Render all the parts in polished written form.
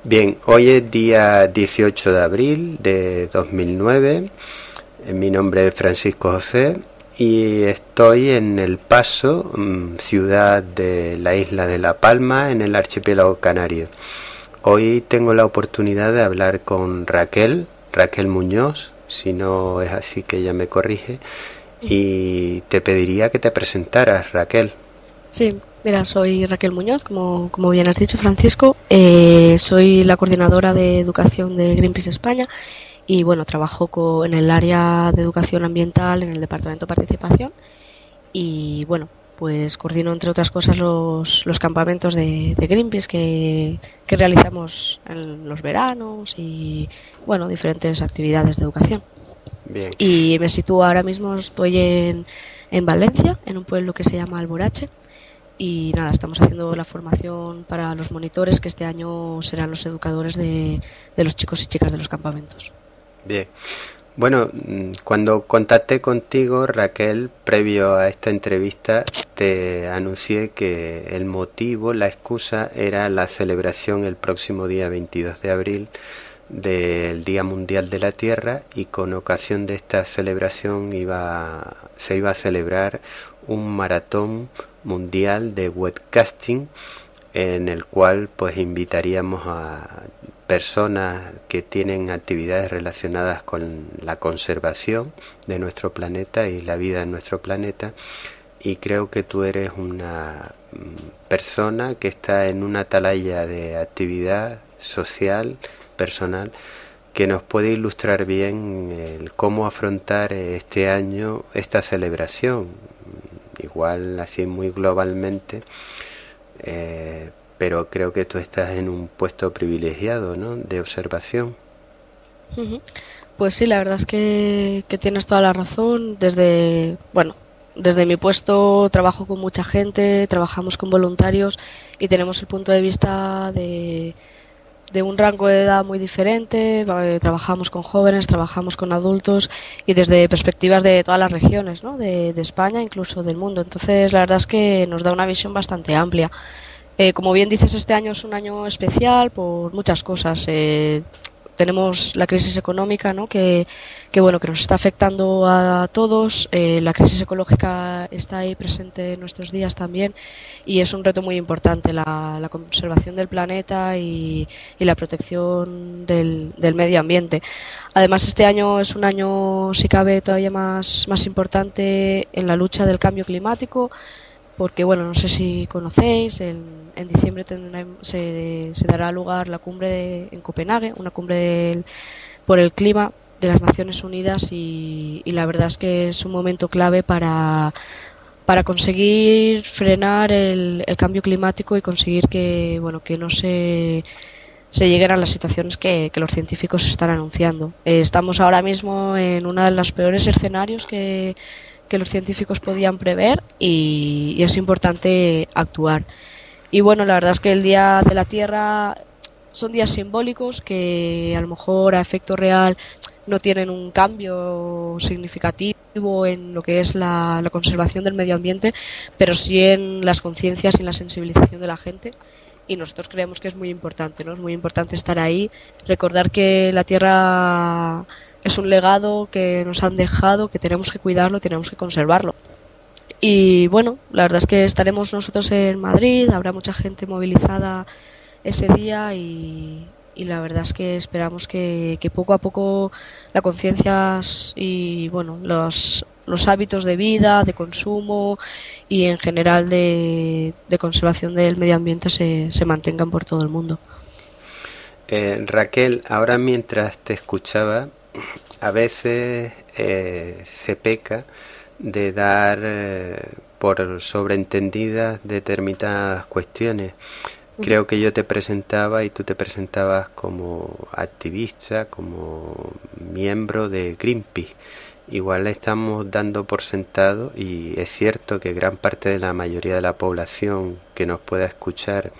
Bien, hoy es día 18 de abril de 2009. Mi nombre es Francisco José y estoy en El Paso, ciudad de la isla de La Palma, en el archipiélago canario. Hoy tengo la oportunidad de hablar con Raquel Muñoz, si no es así que ella me corrige, y te pediría que te presentaras, Raquel. Sí, mira, soy Raquel Muñoz, como bien has dicho, Francisco. Soy la coordinadora de educación de Greenpeace España y bueno, trabajo en el área de educación ambiental en el Departamento de Participación y bueno, pues coordino entre otras cosas los campamentos de Greenpeace que realizamos en los veranos y bueno, diferentes actividades de educación. Bien. Y me sitúo ahora mismo, estoy en Valencia, en un pueblo que se llama Alborache. Y nada, estamos haciendo la formación para los monitores que este año serán los educadores de los chicos y chicas de los campamentos. Bien. Bueno, cuando contacté contigo, Raquel, previo a esta entrevista, te anuncié que el motivo, la excusa, era la celebración el próximo día 22 de abril del Día Mundial de la Tierra, y con ocasión de esta celebración se iba a celebrar un maratón mundial de webcasting en el cual pues invitaríamos a personas que tienen actividades relacionadas con la conservación de nuestro planeta y la vida en nuestro planeta, y creo que tú eres una persona que está en una atalaya de actividad social, personal, que nos puede ilustrar bien el cómo afrontar este año esta celebración, igual así muy globalmente, pero creo que tú estás en un puesto privilegiado, ¿no?, de observación. Pues sí, la verdad es que tienes toda la razón. Desde mi puesto trabajo con mucha gente, trabajamos con voluntarios y tenemos el punto de vista de un rango de edad muy diferente. Trabajamos con jóvenes, trabajamos con adultos y desde perspectivas de todas las regiones, ¿no? De España, incluso del mundo. Entonces, la verdad es que nos da una visión bastante amplia. Como bien dices, este año es un año especial por muchas cosas. Tenemos la crisis económica, ¿no? Bueno, que nos está afectando a todos. La crisis ecológica está ahí presente en nuestros días también y es un reto muy importante la conservación del planeta y la protección del medio ambiente. Además, este año es un año, si cabe, todavía más importante en la lucha del cambio climático, porque bueno, no sé si conocéis, en diciembre se dará lugar la cumbre en Copenhague, una cumbre por el clima de las Naciones Unidas y la verdad es que es un momento clave para conseguir frenar el cambio climático y conseguir que no se lleguen a las situaciones que los científicos están anunciando. Estamos ahora mismo en uno de los peores escenarios que los científicos podían prever y es importante actuar. Y bueno, la verdad es que el Día de la Tierra son días simbólicos que a lo mejor a efecto real no tienen un cambio significativo en lo que es la conservación del medio ambiente, pero sí en las conciencias y en la sensibilización de la gente. Y nosotros creemos que es muy importante, ¿no? Es muy importante estar ahí, recordar que la Tierra es un legado que nos han dejado, que tenemos que cuidarlo, tenemos que conservarlo. Y bueno, la verdad es que estaremos nosotros en Madrid, habrá mucha gente movilizada ese día y la verdad es que esperamos que poco a poco la conciencia y bueno, los hábitos de vida, de consumo y en general de conservación del medio ambiente se mantengan por todo el mundo. Raquel, ahora mientras te escuchaba, a veces se peca de dar por sobreentendidas determinadas cuestiones. Creo que yo te presentaba y tú te presentabas como activista, como miembro de Greenpeace. Igual estamos dando por sentado, y es cierto que gran parte de la mayoría de la población que nos pueda escuchar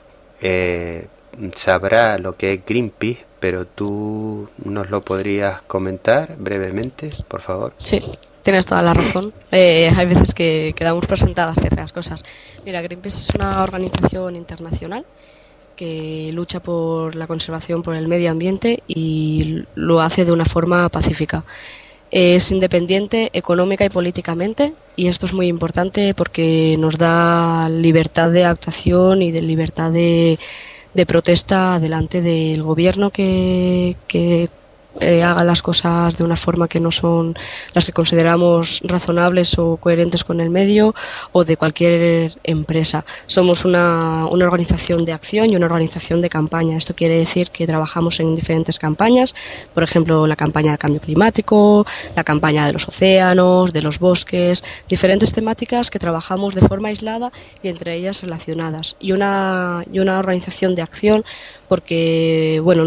sabrá lo que es Greenpeace, pero tú nos lo podrías comentar brevemente, por favor. Sí, tienes toda la razón. Hay veces que quedamos presentadas ciertas cosas. Mira, Greenpeace es una organización internacional que lucha por la conservación, por el medio ambiente y lo hace de una forma pacífica. Es independiente económica y políticamente, y esto es muy importante porque nos da libertad de actuación y de libertad de protesta delante del gobierno que haga las cosas de una forma que no son las que consideramos razonables o coherentes con el medio, o de cualquier empresa. Somos una organización de acción y una organización de campaña. Esto quiere decir que trabajamos en diferentes campañas, por ejemplo, la campaña del cambio climático, la campaña de los océanos, de los bosques, diferentes temáticas que trabajamos de forma aislada y entre ellas relacionadas. Y una organización de acción porque, bueno,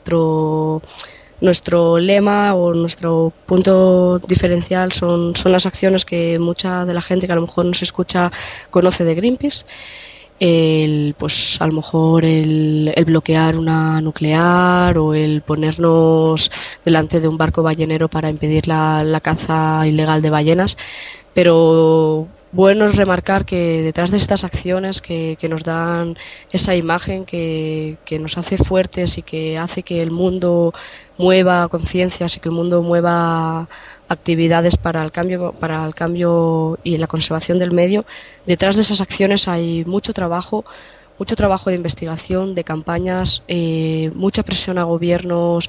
nuestro lema o nuestro punto diferencial son las acciones que mucha de la gente que a lo mejor nos escucha conoce de Greenpeace. Pues a lo mejor el bloquear una nuclear, o el ponernos delante de un barco ballenero para impedir la caza ilegal de ballenas. Pero bueno es remarcar que detrás de estas acciones que nos dan esa imagen que nos hace fuertes y que hace que el mundo mueva conciencias y que el mundo mueva actividades para el cambio y la conservación del medio, detrás de esas acciones hay mucho trabajo de investigación, de campañas, mucha presión a gobiernos,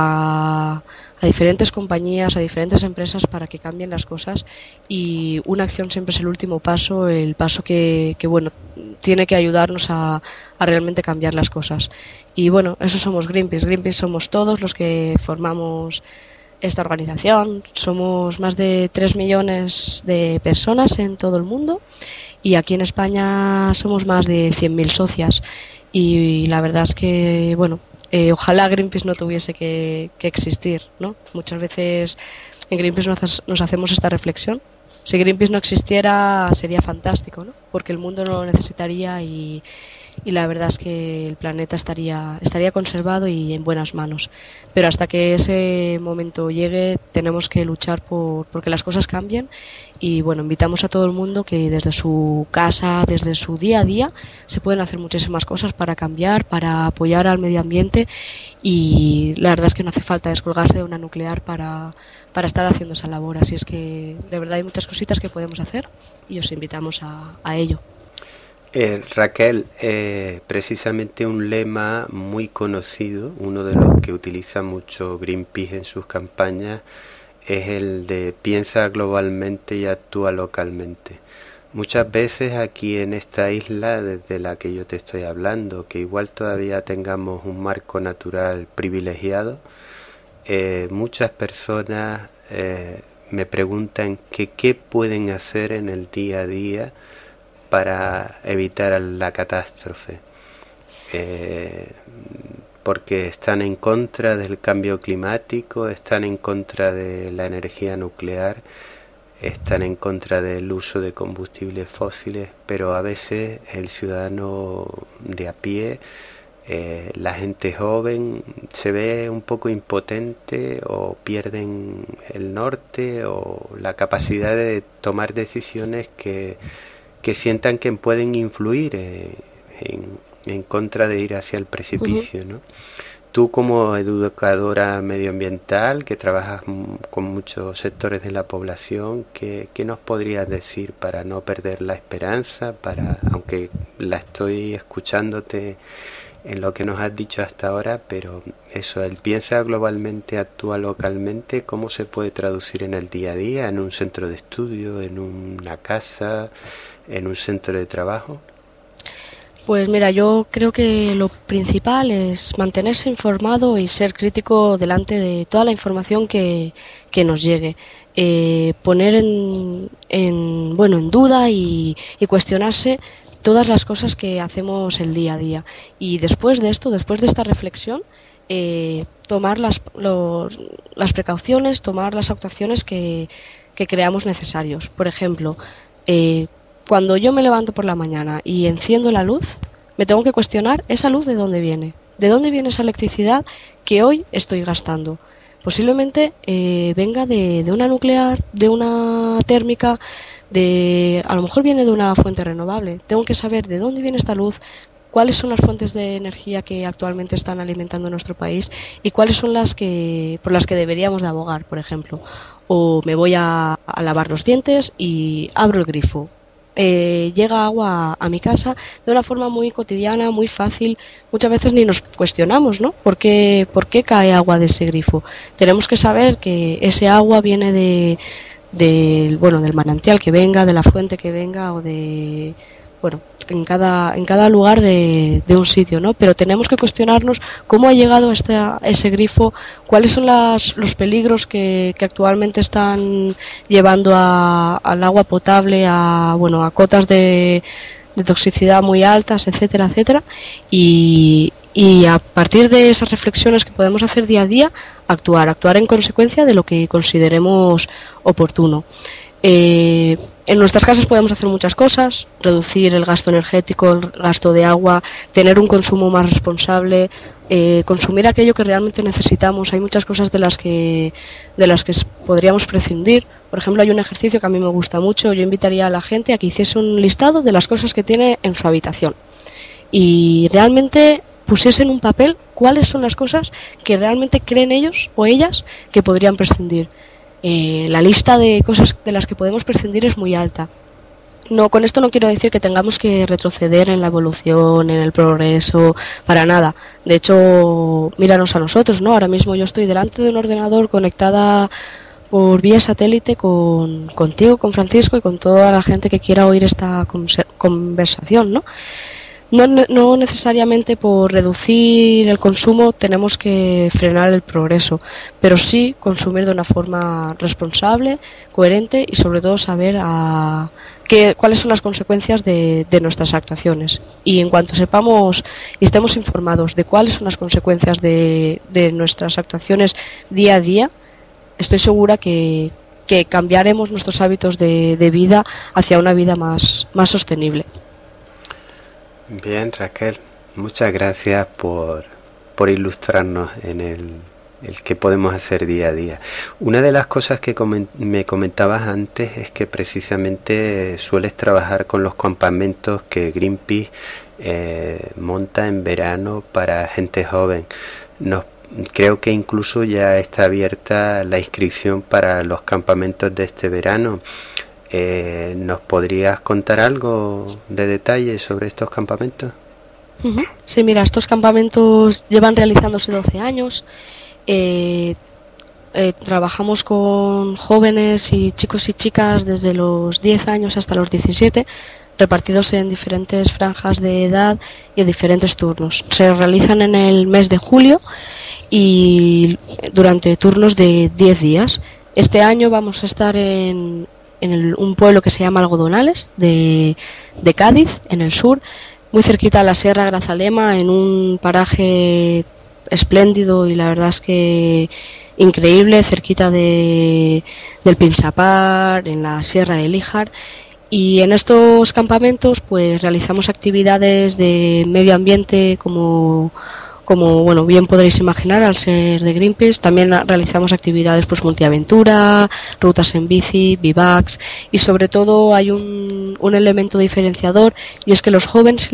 a diferentes compañías, a diferentes empresas para que cambien las cosas, y una acción siempre es el último paso, el paso que bueno, tiene que ayudarnos a realmente cambiar las cosas. Y bueno, eso somos Greenpeace. Greenpeace somos todos los que formamos esta organización. Somos más de 3 millones de personas en todo el mundo, y aquí en España somos más de 100.000 socias, y la verdad es que, bueno, ojalá Greenpeace no tuviese que existir, ¿no? Muchas veces en Greenpeace nos hacemos esta reflexión. Si Greenpeace no existiera sería fantástico, ¿no? Porque el mundo no lo necesitaría, y la verdad es que el planeta estaría conservado y en buenas manos. Pero hasta que ese momento llegue tenemos que luchar porque las cosas cambien, y bueno, invitamos a todo el mundo que desde su casa, desde su día a día, se pueden hacer muchísimas cosas para cambiar, para apoyar al medio ambiente, y la verdad es que no hace falta descolgarse de una nuclear para estar haciendo esa labor. Así es que de verdad hay muchas cositas que podemos hacer y os invitamos a ello. Raquel, precisamente un lema muy conocido, uno de los que utiliza mucho Greenpeace en sus campañas, es el de piensa globalmente y actúa localmente. Muchas veces aquí en esta isla desde la que yo te estoy hablando, que igual todavía tengamos un marco natural privilegiado, muchas personas me preguntan que qué pueden hacer en el día a día para evitar la catástrofe, porque están en contra del cambio climático, están en contra de la energía nuclear, están en contra del uso de combustibles fósiles, pero a veces el ciudadano de a pie, la gente joven, se ve un poco impotente, o pierden el norte o la capacidad de tomar decisiones que sientan que pueden influir en contra de ir hacia el precipicio, ¿no? Tú, como educadora medioambiental que trabajas con muchos sectores de la población, ¿qué nos podrías decir para no perder la esperanza? Aunque la estoy escuchándote en lo que nos has dicho hasta ahora, pero eso, el piensa globalmente, actúa localmente, ¿cómo se puede traducir en el día a día, en un centro de estudio, en una casa, en un centro de trabajo? Pues mira, yo creo que lo principal es mantenerse informado y ser crítico delante de toda la información que nos llegue. Poner en duda y cuestionarse todas las cosas que hacemos el día a día. Y después de esto, después de esta reflexión, tomar las precauciones, tomar las actuaciones que creamos necesarios. Por ejemplo, cuando yo me levanto por la mañana y enciendo la luz, me tengo que cuestionar esa luz de dónde viene. ¿De dónde viene esa electricidad que hoy estoy gastando? Posiblemente venga de una nuclear, de una térmica, a lo mejor viene de una fuente renovable. Tengo que saber de dónde viene esta luz, cuáles son las fuentes de energía que actualmente están alimentando nuestro país y cuáles son por las que deberíamos de abogar, por ejemplo. O me voy a lavar los dientes y abro el grifo. Llega agua a mi casa de una forma muy cotidiana, muy fácil. Muchas veces ni nos cuestionamos, ¿no? ¿Por qué cae agua de ese grifo? Tenemos que saber que ese agua viene del manantial que venga, de la fuente que venga o en cada lugar de un sitio, ¿no? Pero tenemos que cuestionarnos cómo ha llegado ese grifo, cuáles son los peligros que actualmente están llevando al agua potable a cotas de toxicidad muy altas, etcétera, etcétera, y a partir de esas reflexiones que podemos hacer día a día, actuar en consecuencia de lo que consideremos oportuno. En nuestras casas podemos hacer muchas cosas: reducir el gasto energético, el gasto de agua, tener un consumo más responsable, consumir aquello que realmente necesitamos. Hay muchas cosas de las que podríamos prescindir. Por ejemplo, hay un ejercicio que a mí me gusta mucho. Yo invitaría a la gente a que hiciese un listado de las cosas que tiene en su habitación y realmente pusiese en un papel cuáles son las cosas que realmente creen ellos o ellas que podrían prescindir. La lista de cosas de las que podemos prescindir es muy alta. No, con esto no quiero decir que tengamos que retroceder en la evolución, en el progreso, para nada. De hecho, míranos a nosotros, ¿no? Ahora mismo yo estoy delante de un ordenador conectada por vía satélite contigo, con Francisco y con toda la gente que quiera oír esta conversación, ¿no? No necesariamente por reducir el consumo tenemos que frenar el progreso, pero sí consumir de una forma responsable, coherente y sobre todo saber cuáles son las consecuencias de nuestras actuaciones. Y en cuanto sepamos y estemos informados de cuáles son las consecuencias de nuestras actuaciones día a día, estoy segura que cambiaremos nuestros hábitos de vida hacia una vida más sostenible. Bien, Raquel, muchas gracias por ilustrarnos en el que podemos hacer día a día. Una de las cosas que me comentabas antes es que precisamente sueles trabajar con los campamentos que Greenpeace monta en verano para gente joven. Creo que incluso ya está abierta la inscripción para los campamentos de este verano. ¿Nos podrías contar algo de detalle sobre estos campamentos? Sí, mira, estos campamentos llevan realizándose 12 años. Trabajamos con jóvenes y chicos y chicas desde los 10 años hasta los 17, repartidos en diferentes franjas de edad y en diferentes turnos. Se realizan en el mes de julio y durante turnos de 10 días. Este año vamos a estar en un pueblo que se llama Algodonales de Cádiz, en el sur, muy cerquita a la Sierra Grazalema, en un paraje espléndido y la verdad es que increíble, cerquita del Pinsapar, en la Sierra de Líjar. Y en estos campamentos pues realizamos actividades de medio ambiente como bien podréis imaginar al ser de Greenpeace. También realizamos actividades pues multiaventura, rutas en bici, bivacs y sobre todo hay un elemento diferenciador y es que los jóvenes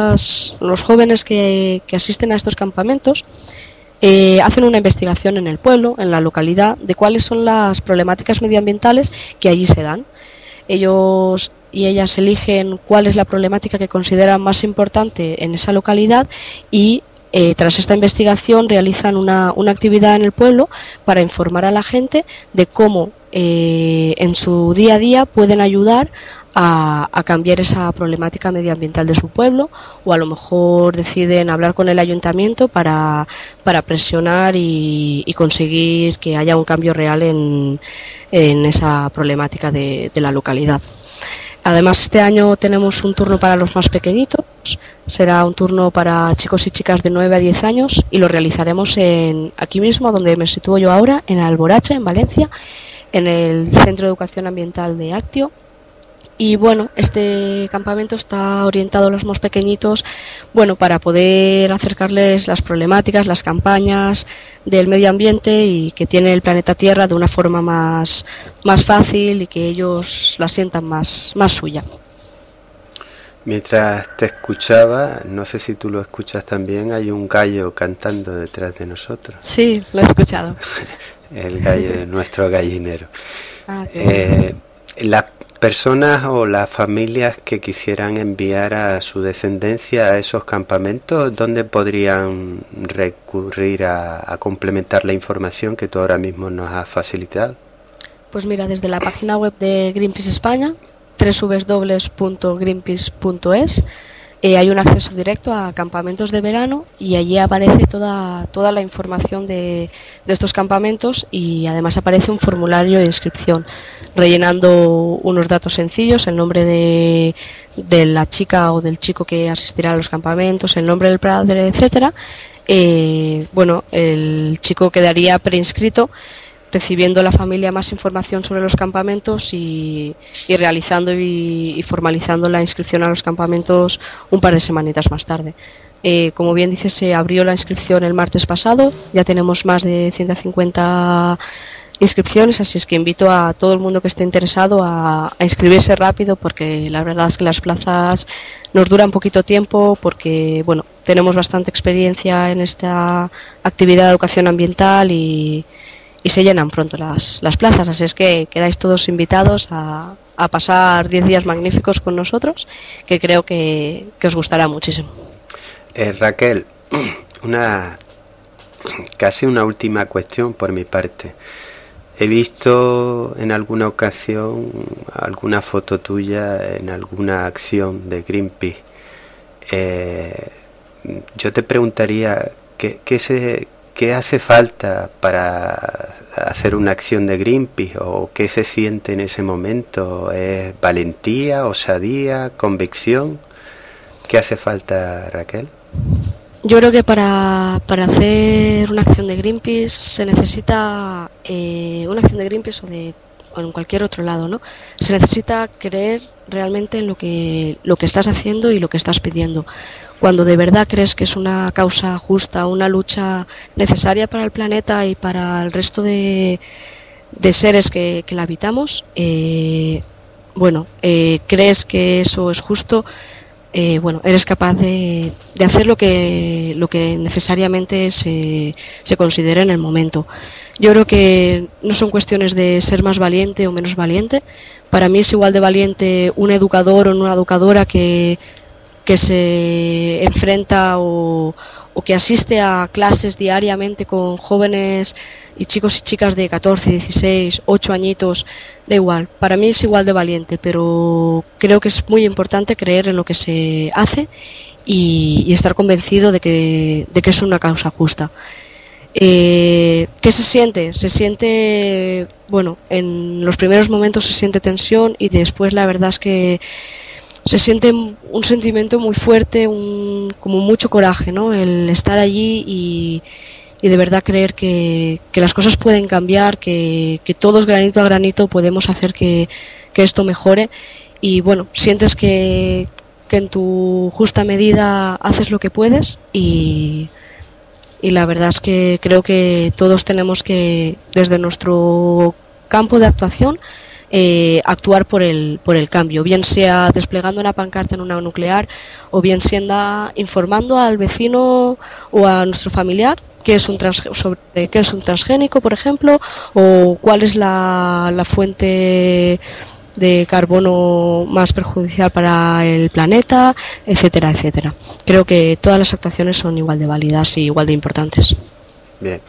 que asisten a estos campamentos hacen una investigación en el pueblo, en la localidad, de cuáles son las problemáticas medioambientales que allí se dan. Ellos y ellas eligen cuál es la problemática que consideran más importante en esa localidad y tras esta investigación realizan una actividad en el pueblo para informar a la gente de cómo en su día a día pueden ayudar a cambiar esa problemática medioambiental de su pueblo, o a lo mejor deciden hablar con el ayuntamiento para presionar y conseguir que haya un cambio real en esa problemática de la localidad. Además, este año tenemos un turno para los más pequeñitos. Será un turno para chicos y chicas de 9 a 10 años y lo realizaremos aquí mismo, donde me sitúo yo ahora, en Alborache, en Valencia, en el Centro de Educación Ambiental de Actio. Y bueno, este campamento está orientado a los más pequeñitos, para poder acercarles las problemáticas, las campañas del medio ambiente y que tiene el planeta Tierra de una forma más fácil y que ellos la sientan más suya. Mientras te escuchaba, no sé si tú lo escuchas también, hay un gallo cantando detrás de nosotros. Sí, lo he escuchado. El gallo de nuestro gallinero. Qué bueno. Las personas o las familias que quisieran enviar a su descendencia a esos campamentos, ¿dónde podrían recurrir a complementar la información que tú ahora mismo nos has facilitado? Pues mira, desde la página web de Greenpeace España, www.greenpeace.es, hay un acceso directo a campamentos de verano y allí aparece toda la información de estos campamentos y además aparece un formulario de inscripción rellenando unos datos sencillos, el nombre de la chica o del chico que asistirá a los campamentos, el nombre del padre, etcétera. Bueno, el chico quedaría preinscrito, recibiendo la familia más información sobre los campamentos y realizando y formalizando la inscripción a los campamentos un par de semanitas más tarde. Como bien dice, se abrió la inscripción el martes pasado, ya tenemos más de 150 inscripciones, así es que invito a todo el mundo que esté interesado a inscribirse rápido, porque la verdad es que las plazas nos duran poquito tiempo, porque bueno, tenemos bastante experiencia en esta actividad de educación ambiental y se llenan pronto las plazas, así es que quedáis todos invitados a pasar 10 días magníficos con nosotros, que creo que os gustará muchísimo. Raquel, casi una última cuestión por mi parte. He visto en alguna ocasión alguna foto tuya en alguna acción de Greenpeace. Yo te preguntaría, ¿qué hace falta para hacer una acción de Greenpeace o qué se siente en ese momento? ¿Es valentía, osadía, convicción? ¿Qué hace falta, Raquel? Yo creo que para hacer una acción de Greenpeace se necesita una acción de Greenpeace o en cualquier otro lado, ¿no? Se necesita creer realmente en lo que estás haciendo y lo que estás pidiendo. Cuando de verdad crees que es una causa justa, una lucha necesaria para el planeta y para el resto de seres que la habitamos, crees que eso es justo, eres capaz de hacer lo que necesariamente se considere en el momento. Yo creo que no son cuestiones de ser más valiente o menos valiente. Para mí es igual de valiente un educador o una educadora que se enfrenta o que asiste a clases diariamente con jóvenes y chicos y chicas de 14, 16, 8 añitos, da igual. Para mí es igual de valiente, pero creo que es muy importante creer en lo que se hace y estar convencido de que es una causa justa. ¿Qué se siente? Se siente, en los primeros momentos se siente tensión y después la verdad es que se siente un sentimiento muy fuerte, como mucho coraje, ¿no? El estar allí y de verdad creer que las cosas pueden cambiar, que todos granito a granito podemos hacer que esto mejore y sientes que en tu justa medida haces lo que puedes y la verdad es que creo que todos tenemos que, desde nuestro campo de actuación, actuar por el cambio, bien sea desplegando una pancarta en una nuclear o bien siendo informando al vecino o a nuestro familiar sobre qué es un transgénico, por ejemplo, o cuál es la fuente de carbono más perjudicial para el planeta, etcétera, etcétera. Creo que todas las actuaciones son igual de válidas y igual de importantes. Bien.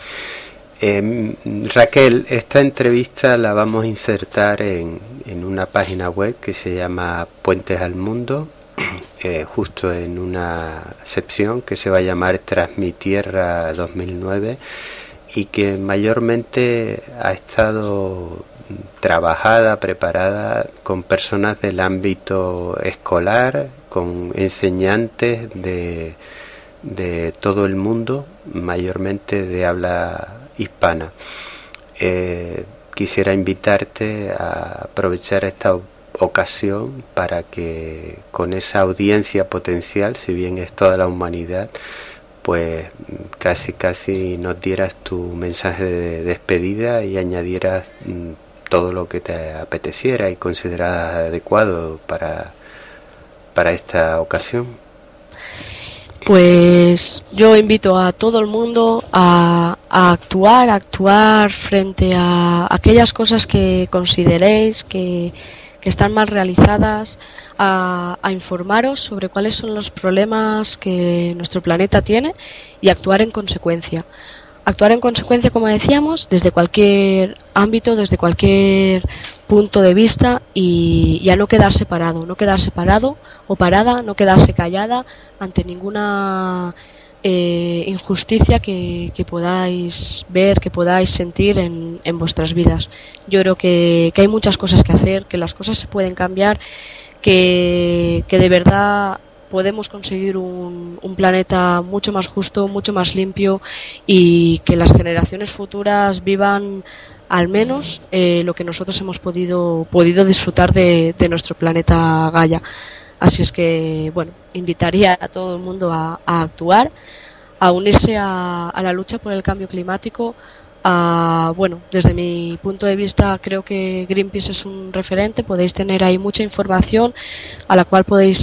Raquel, esta entrevista la vamos a insertar en una página web que se llama Puentes al Mundo, justo en una sección que se va a llamar Tras mi Tierra 2009 y que mayormente ha estado trabajada, preparada con personas del ámbito escolar, con enseñantes de todo el mundo, mayormente de habla hispana. Quisiera invitarte a aprovechar esta ocasión para que con esa audiencia potencial, si bien es toda la humanidad, pues casi nos dieras tu mensaje de despedida y añadieras todo lo que te apeteciera y consideraras adecuado para para esta ocasión? Pues yo invito a todo el mundo a actuar frente a aquellas cosas que consideréis que están mal realizadas, a informaros sobre cuáles son los problemas que nuestro planeta tiene y actuar en consecuencia. Actuar en consecuencia, como decíamos, desde cualquier ámbito, desde cualquier punto de vista y a no quedarse parado o parada, no quedarse callada ante ninguna injusticia que podáis ver, que podáis sentir en vuestras vidas. Yo creo que hay muchas cosas que hacer, que las cosas se pueden cambiar, que de verdad podemos conseguir un planeta mucho más justo, mucho más limpio y que las generaciones futuras vivan al menos lo que nosotros hemos podido disfrutar de nuestro planeta Gaia. Así es que, bueno, invitaría a todo el mundo a actuar, a unirse a la lucha por el cambio climático. Bueno, desde mi punto de vista creo que Greenpeace es un referente, podéis tener ahí mucha información a la cual podéis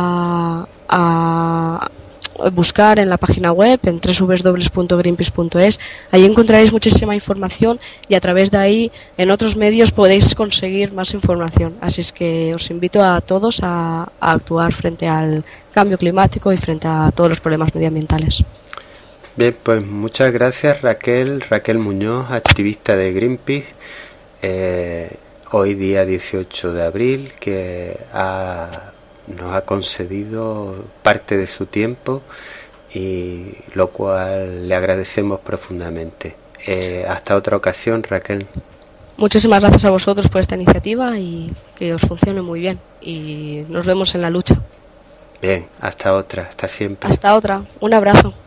buscar en la página web en www.greenpeace.es. Ahí encontraréis muchísima información y a través de ahí en otros medios podéis conseguir más información. Así es que os invito a todos a actuar frente al cambio climático y frente a todos los problemas medioambientales. Bien, pues muchas gracias Raquel Muñoz, activista de Greenpeace, hoy día 18 de abril, que nos ha concedido parte de su tiempo y lo cual le agradecemos profundamente. Hasta otra ocasión, Raquel. Muchísimas gracias a vosotros por esta iniciativa y que os funcione muy bien y nos vemos en la lucha. Bien, hasta otra, hasta siempre. Hasta otra, un abrazo.